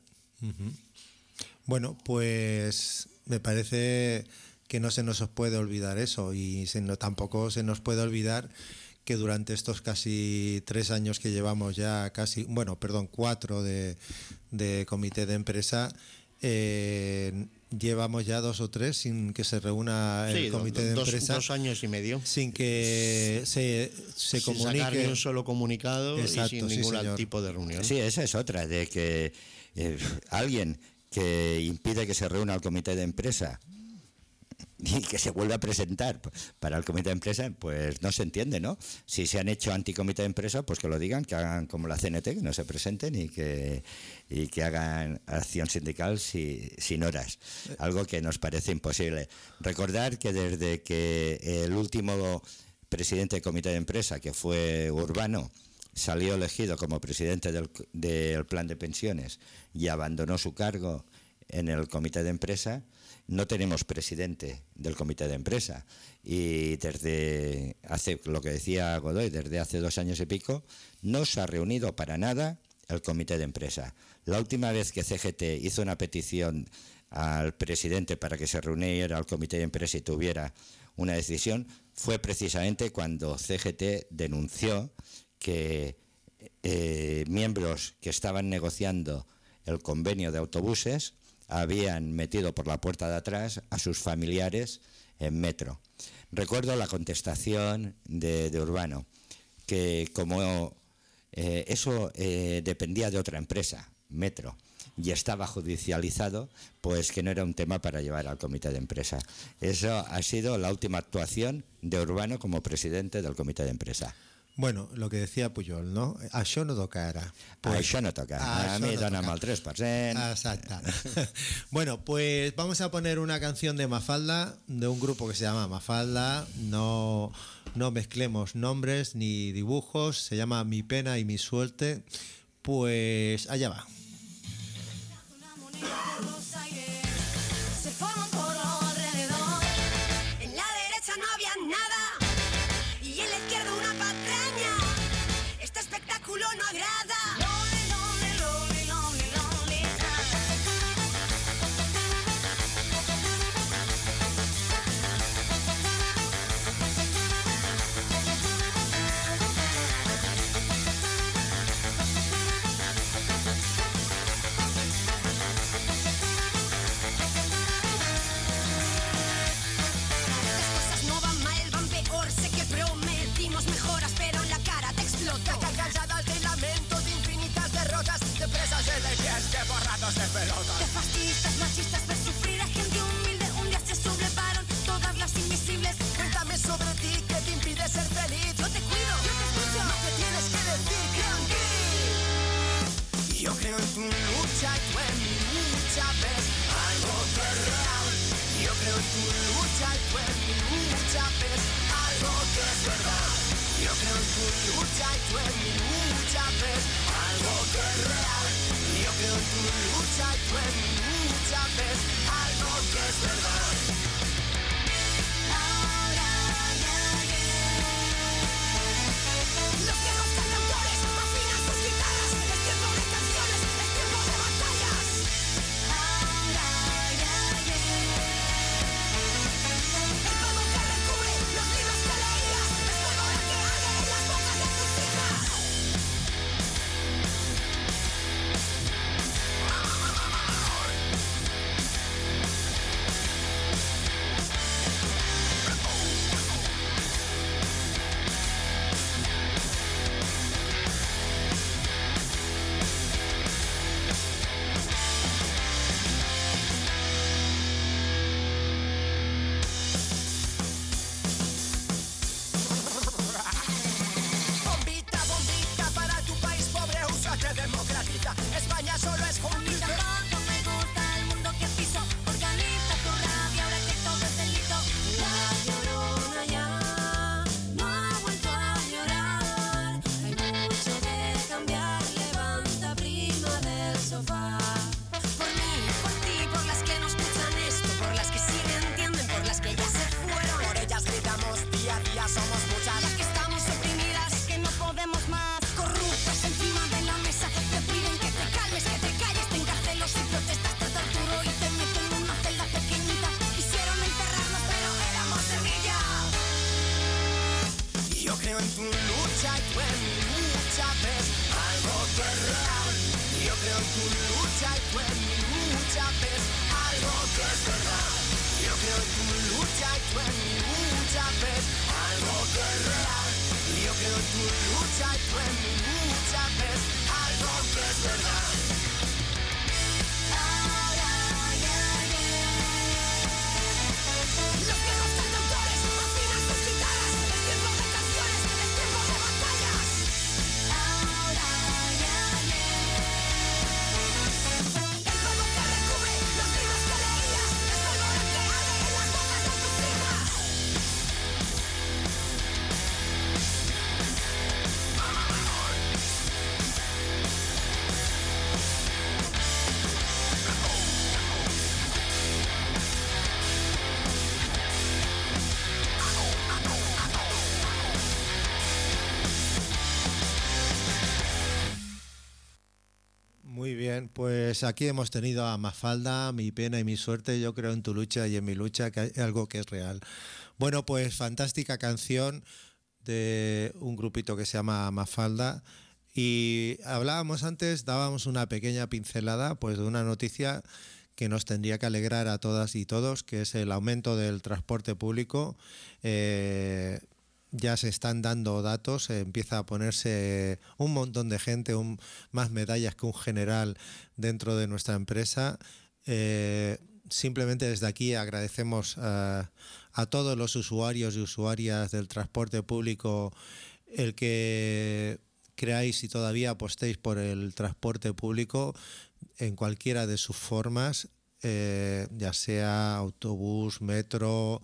Bueno, pues me parece que no se nos puede olvidar eso, y tampoco se nos puede olvidar que durante estos casi 3 años que llevamos ya, 4 de comité de empresa, llevamos ya 2 o 3 sin que se reúna el comité de empresa. 2 años y medio. Sin que se comunique. Sin sacar ni un solo comunicado. Exacto, y sin ningún señor. tipo de reunión. Sí, esa es otra, de que alguien que impide que se reúna el comité de empresa y que se vuelva a presentar para el comité de empresa, pues no se entiende, ¿no? Si se han hecho anticomité de empresa, pues que lo digan, que hagan como la CNT, que no se presenten y que hagan acción sindical sin horas, algo que nos parece imposible. Recordar que desde que el último presidente del comité de empresa, que fue Urbano, salió elegido como presidente del plan de pensiones y abandonó su cargo en el comité de empresa, no tenemos presidente del comité de empresa, y desde hace, lo que decía Godoy, desde hace 2 años y pico no se ha reunido para nada el comité de empresa. La última vez que CGT hizo una petición al presidente para que se reuniera el comité de empresa y tuviera una decisión fue precisamente cuando CGT denunció que miembros que estaban negociando el convenio de autobuses habían metido por la puerta de atrás a sus familiares en Metro. Recuerdo la contestación de Urbano, que como eso dependía de otra empresa, Metro, y estaba judicializado, pues que no era un tema para llevar al comité de empresa. Eso ha sido la última actuación de Urbano como presidente del comité de empresa. Bueno, lo que decía Pujol, ¿no? Això no toca ara. Això no toca. A mi dona'm el 3%. Exacto. Bueno, pues vamos a poner una canción de Mafalda, de un grupo que se llama Mafalda. No mezclemos nombres ni dibujos. Se llama Mi pena y mi suerte. Pues allá va. Se forman por alrededor. En la derecha no había nada y en la izquierda una patraña. Este espectáculo no agrada. Lonely, lonely, lonely, lonely, lonely. De fascistas, machistas, de sufrir a gente humilde. Un día se sublevaron todas las invisibles. Cuéntame sobre ti, ¿qué te impide ser feliz? Yo te cuido, yo te escucho. No te tienes que decir que yo creo en tu lucha y tú en mi lucha. Ves algo que es real. Yo creo en tu lucha y tú en mi lucha. Ves algo que es verdad. Yo creo en tu lucha y tú en mi lucha. Ves algo que es real. Yo creo en tu lucha y tú en mi lucha. Ves algo que es verdad. Ahora ya los viejos cantautores afinan sus guitarras. Es tiempo de canciones, es tiempo de batallas. Ahora ya el polvo que recubre los libros que leías. Es pólvora que arde en las bocas de tus lucha y tú en mi lucha ves algo que es real. Yo creo en tu lucha y tú en mi lucha ves algo que es verdad. Yo creo en tu lucha y tú en mi lucha ves algo que es real. Yo creo en tu lucha y tú en mi lucha ves algo que es verdad. Los viejos cantautores afinan sus guitarras. Es tiempo de canciones, es tiempo de batallas. El polvo que recubre los libros que leías, es pólvora que arde en las bocas de tus hijas. Muy bien, pues aquí hemos tenido a Mafalda, Mi pena y mi suerte, yo creo en tu lucha y en mi lucha, que hay algo que es real. Bueno, pues fantástica canción de un grupito que se llama Mafalda. Y hablábamos antes, dábamos una pequeña pincelada pues de una noticia que nos tendría que alegrar a todas y todos, que es el aumento del transporte público. Ya se están dando datos, empieza a ponerse un montón de gente, más medallas que un general dentro de nuestra empresa. Simplemente desde aquí agradecemos a todos los usuarios y usuarias del transporte público el que creáis y todavía apostéis por el transporte público en cualquiera de sus formas, ya sea autobús, metro,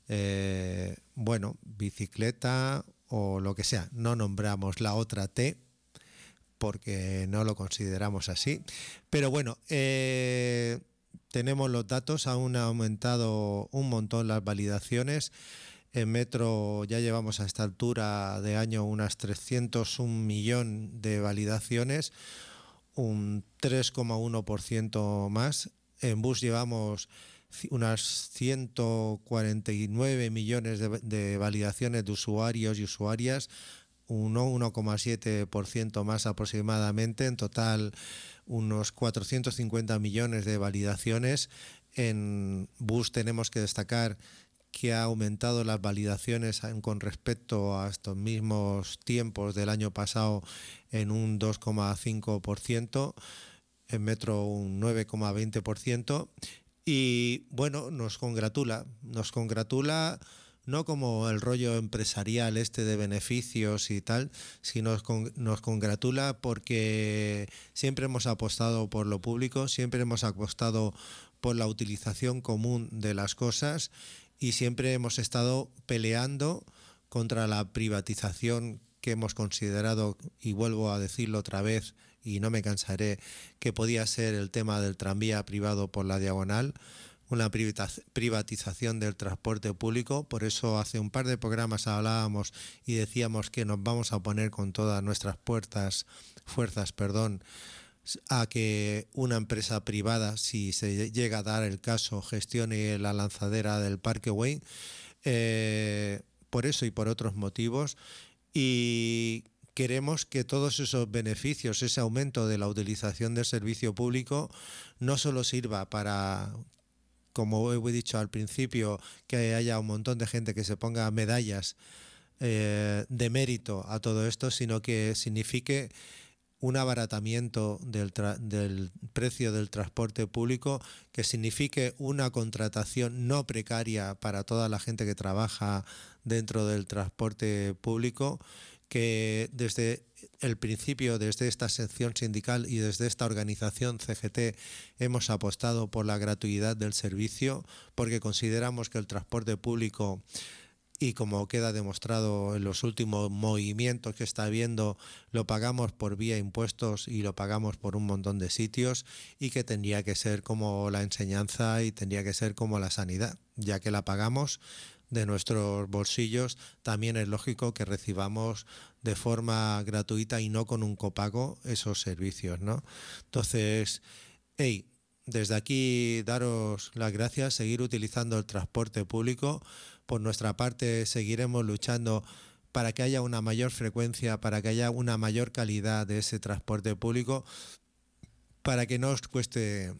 bicicleta o lo que sea. No nombramos la otra T porque no lo consideramos así. Pero bueno, tenemos los datos, aún ha aumentado un montón las validaciones. En metro ya llevamos a esta altura de año unas 301 millón de validaciones, un 3,1% más. En bus llevamos unas 149 millones de validaciones de usuarios y usuarias, un 1,7% más aproximadamente. En total, unos 450 millones de validaciones. En bus tenemos que destacar que ha aumentado las validaciones con respecto a estos mismos tiempos del año pasado en un 2,5%, en metro un 9,20%. Y bueno, nos congratula no como el rollo empresarial este de beneficios y tal, sino nos congratula porque siempre hemos apostado por lo público, siempre hemos apostado por la utilización común de las cosas y siempre hemos estado peleando contra la privatización que hemos considerado, y vuelvo a decirlo otra vez y no me cansaré, que podía ser el tema del tranvía privado por la diagonal, una privatización del transporte público. Por eso hace un par de programas hablábamos y decíamos que nos vamos a poner con todas nuestras fuerzas, a que una empresa privada, si se llega a dar el caso, gestione la lanzadera del Parque Güell, por eso y por otros motivos. Y queremos que todos esos beneficios, ese aumento de la utilización del servicio público, no solo sirva para, como he dicho al principio, que haya un montón de gente que se ponga medallas de mérito a todo esto, sino que signifique un abaratamiento del precio del transporte público, que signifique una contratación no precaria para toda la gente que trabaja dentro del transporte público, que desde el principio, desde esta sección sindical y desde esta organización CGT, hemos apostado por la gratuidad del servicio, porque consideramos que el transporte público, y como queda demostrado en los últimos movimientos que está habiendo, lo pagamos por vía impuestos y lo pagamos por un montón de sitios, y que tendría que ser como la enseñanza y tendría que ser como la sanidad, ya que la pagamos de nuestros bolsillos. También es lógico que recibamos de forma gratuita y no con un copago esos servicios, ¿no? Entonces, desde aquí daros las gracias, seguir utilizando el transporte público. Por nuestra parte seguiremos luchando para que haya una mayor frecuencia, para que haya una mayor calidad de ese transporte público, para que no os cueste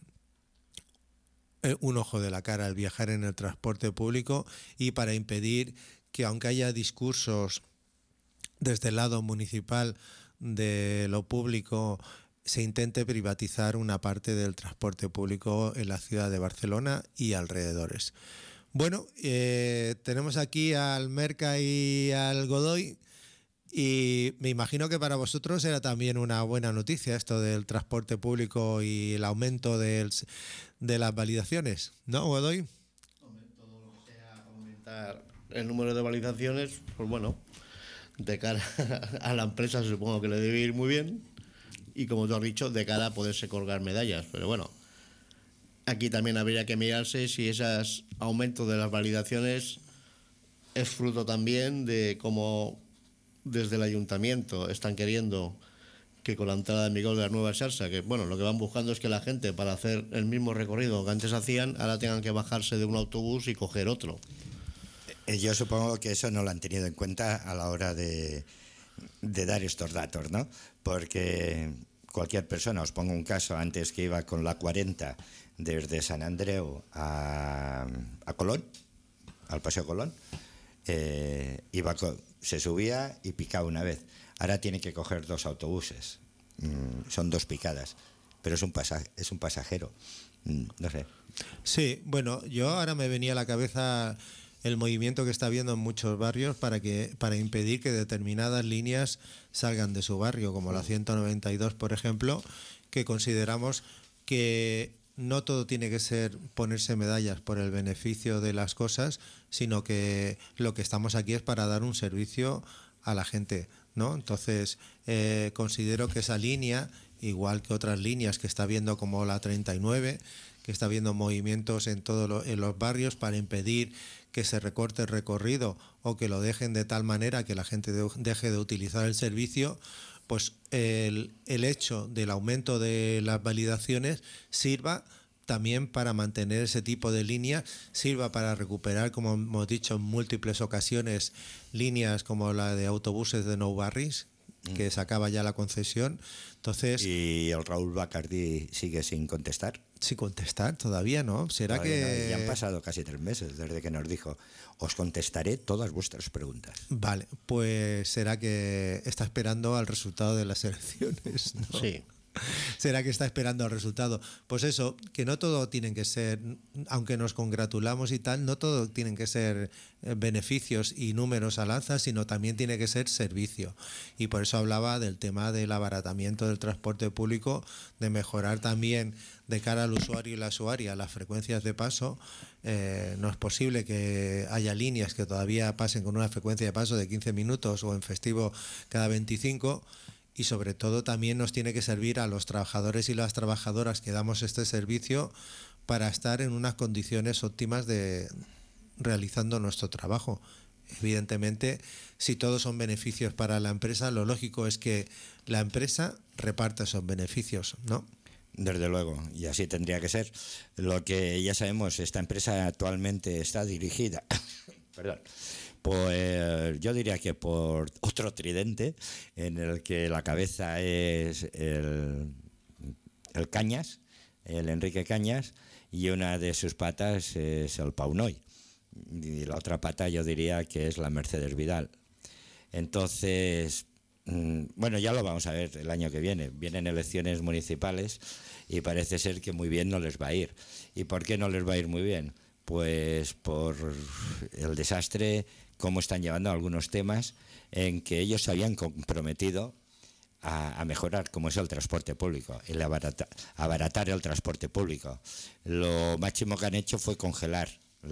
un ojo de la cara el viajar en el transporte público, y para impedir que, aunque haya discursos desde el lado municipal de lo público, se intente privatizar una parte del transporte público en la ciudad de Barcelona y alrededores. Bueno, tenemos aquí al Merca y al Godoy, y me imagino que para vosotros era también una buena noticia esto del transporte público y el aumento de las validaciones, ¿no, Godoy? Todo lo que sea aumentar el número de validaciones, pues bueno, de cara a la empresa supongo que le debe ir muy bien, y como tú has dicho, de cara a poderse colgar medallas. Pero bueno, aquí también habría que mirarse si ese aumento de las validaciones es fruto también de cómo desde el ayuntamiento están queriendo que con la entrada en vigor de la nueva Xarxa, que bueno, lo que van buscando es que la gente, para hacer el mismo recorrido que antes hacían, ahora tengan que bajarse de un autobús y coger otro. Yo supongo que eso no lo han tenido en cuenta a la hora de dar estos datos, ¿no? Porque cualquier persona, os pongo un caso, antes que iba con la 40 desde San Andreu a Colón, al Paseo Colón, se subía y picaba una vez. Ahora tiene que coger 2 autobuses. Son 2 picadas, pero es un pasajero. No sé. Sí, bueno, yo ahora me venía a la cabeza el movimiento que está habiendo en muchos barrios para impedir que determinadas líneas salgan de su barrio, como la 192, por ejemplo, que consideramos que no todo tiene que ser ponerse medallas por el beneficio de las cosas, sino que lo que estamos aquí es para dar un servicio a la gente, ¿no? Entonces, considero que esa línea, igual que otras líneas que está viendo como la 39, que está habiendo movimientos en los barrios para impedir que se recorte el recorrido o que lo dejen de tal manera que la gente deje de utilizar el servicio, pues el hecho del aumento de las validaciones sirva también para mantener ese tipo de líneas, sirva para recuperar, como hemos dicho en múltiples ocasiones, líneas como la de autobuses de Nou Barris, que se acaba ya la concesión. Entonces, y el Raúl Bacardi sigue sin contestar. Sin contestar, todavía no. ¿Será Todavía que...? no, ya han pasado casi 3 meses desde que nos dijo: os contestaré todas vuestras preguntas. Vale, pues será que está esperando al resultado de las elecciones, ¿no? Sí. ¿Será que está esperando el resultado? Pues eso, que no todo tienen que ser, aunque nos congratulamos y tal, no todo tienen que ser beneficios y números al alza, sino también tiene que ser servicio. Y por eso hablaba del tema del abaratamiento del transporte público, de mejorar también de cara al usuario y la usuaria las frecuencias de paso. No es posible que haya líneas que todavía pasen con una frecuencia de paso de 15 minutos o en festivo cada 25. Y sobre todo también nos tiene que servir a los trabajadores y las trabajadoras que damos este servicio para estar en unas condiciones óptimas de realizando nuestro trabajo. Evidentemente, si todos son beneficios para la empresa, lo lógico es que la empresa reparta esos beneficios, ¿no? Desde luego, y así tendría que ser. Lo que ya sabemos, esta empresa actualmente está dirigida perdón, pues yo diría que por otro tridente, en el que la cabeza es el Cañas, el Enrique Cañas, y una de sus patas es el Pau Noy. Y la otra pata yo diría que es la Mercedes Vidal. Entonces, bueno, ya lo vamos a ver el año que viene. Vienen elecciones municipales y parece ser que muy bien no les va a ir. ¿Y por qué no les va a ir muy bien? Pues por el desastre, cómo están llevando algunos temas en que ellos se habían comprometido a mejorar, como es el transporte público, el abaratar el transporte público. Lo máximo que han hecho fue congelar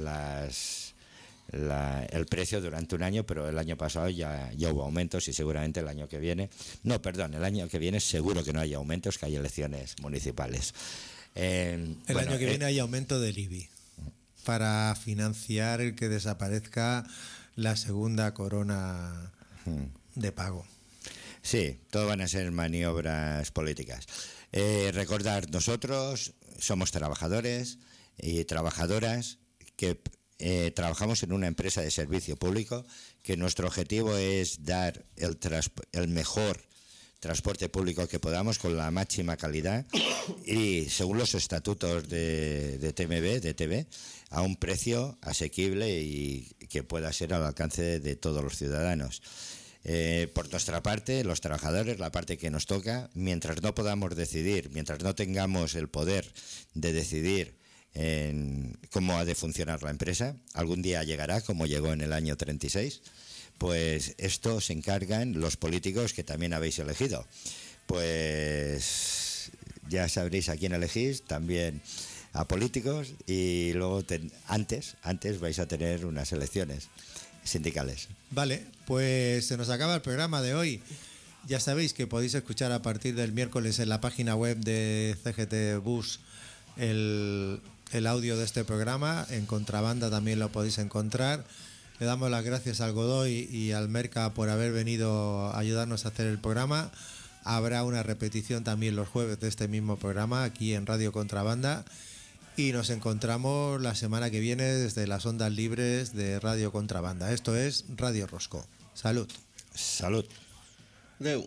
el precio durante un año, pero el año pasado ya hubo aumentos y seguramente el año que viene... No, perdón, el año que viene seguro que no hay aumentos, que hay elecciones municipales. El año que viene hay aumento del IBI para financiar el que desaparezca la segunda corona de pago. Sí, todo van a ser maniobras políticas. Recordar, nosotros somos trabajadores y trabajadoras que trabajamos en una empresa de servicio público, que nuestro objetivo es dar el mejor transporte público que podamos con la máxima calidad y según los estatutos de TMB, de TV, a un precio asequible y que pueda ser al alcance de todos los ciudadanos. Por nuestra parte, los trabajadores, la parte que nos toca, mientras no podamos decidir, mientras no tengamos el poder de decidir en cómo ha de funcionar la empresa, algún día llegará, como llegó en el año 36, pues esto se encargan los políticos que también habéis elegido. Pues ya sabréis a quién elegís, también a políticos, y luego antes vais a tener unas elecciones sindicales. Vale, pues se nos acaba el programa de hoy. Ya sabéis que podéis escuchar a partir del miércoles en la página web de CGT Bus el audio de este programa. En Contrabanda también lo podéis encontrar. Le damos las gracias al Godoy y al Merca por haber venido a ayudarnos a hacer el programa. Habrá una repetición también los jueves de este mismo programa aquí en Radio Contrabanda. Y nos encontramos la semana que viene desde las ondas libres de Radio Contrabanda. Esto es Radio Rosco. Salud. Salud. Deu.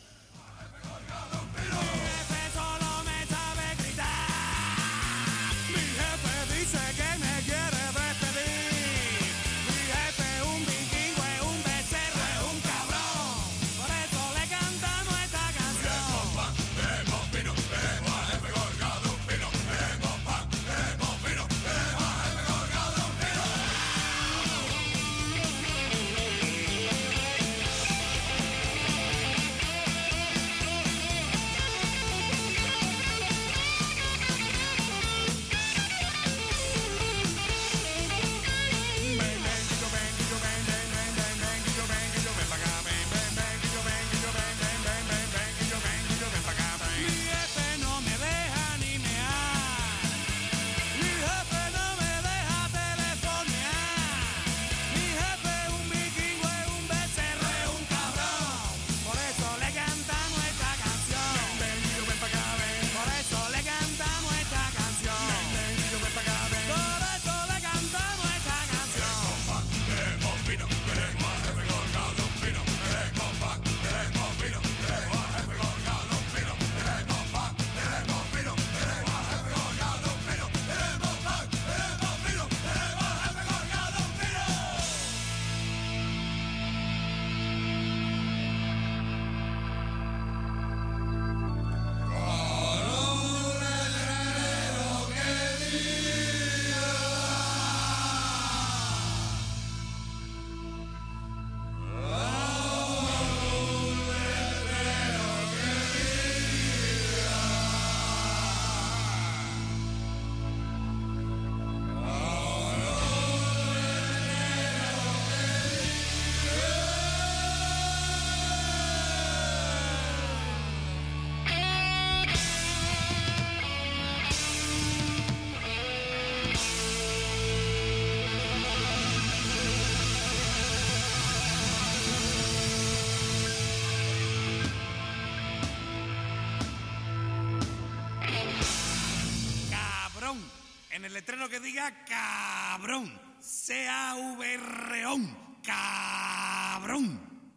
En el letrero que diga cabrón. C-A-V-R-O-N. Cabrón.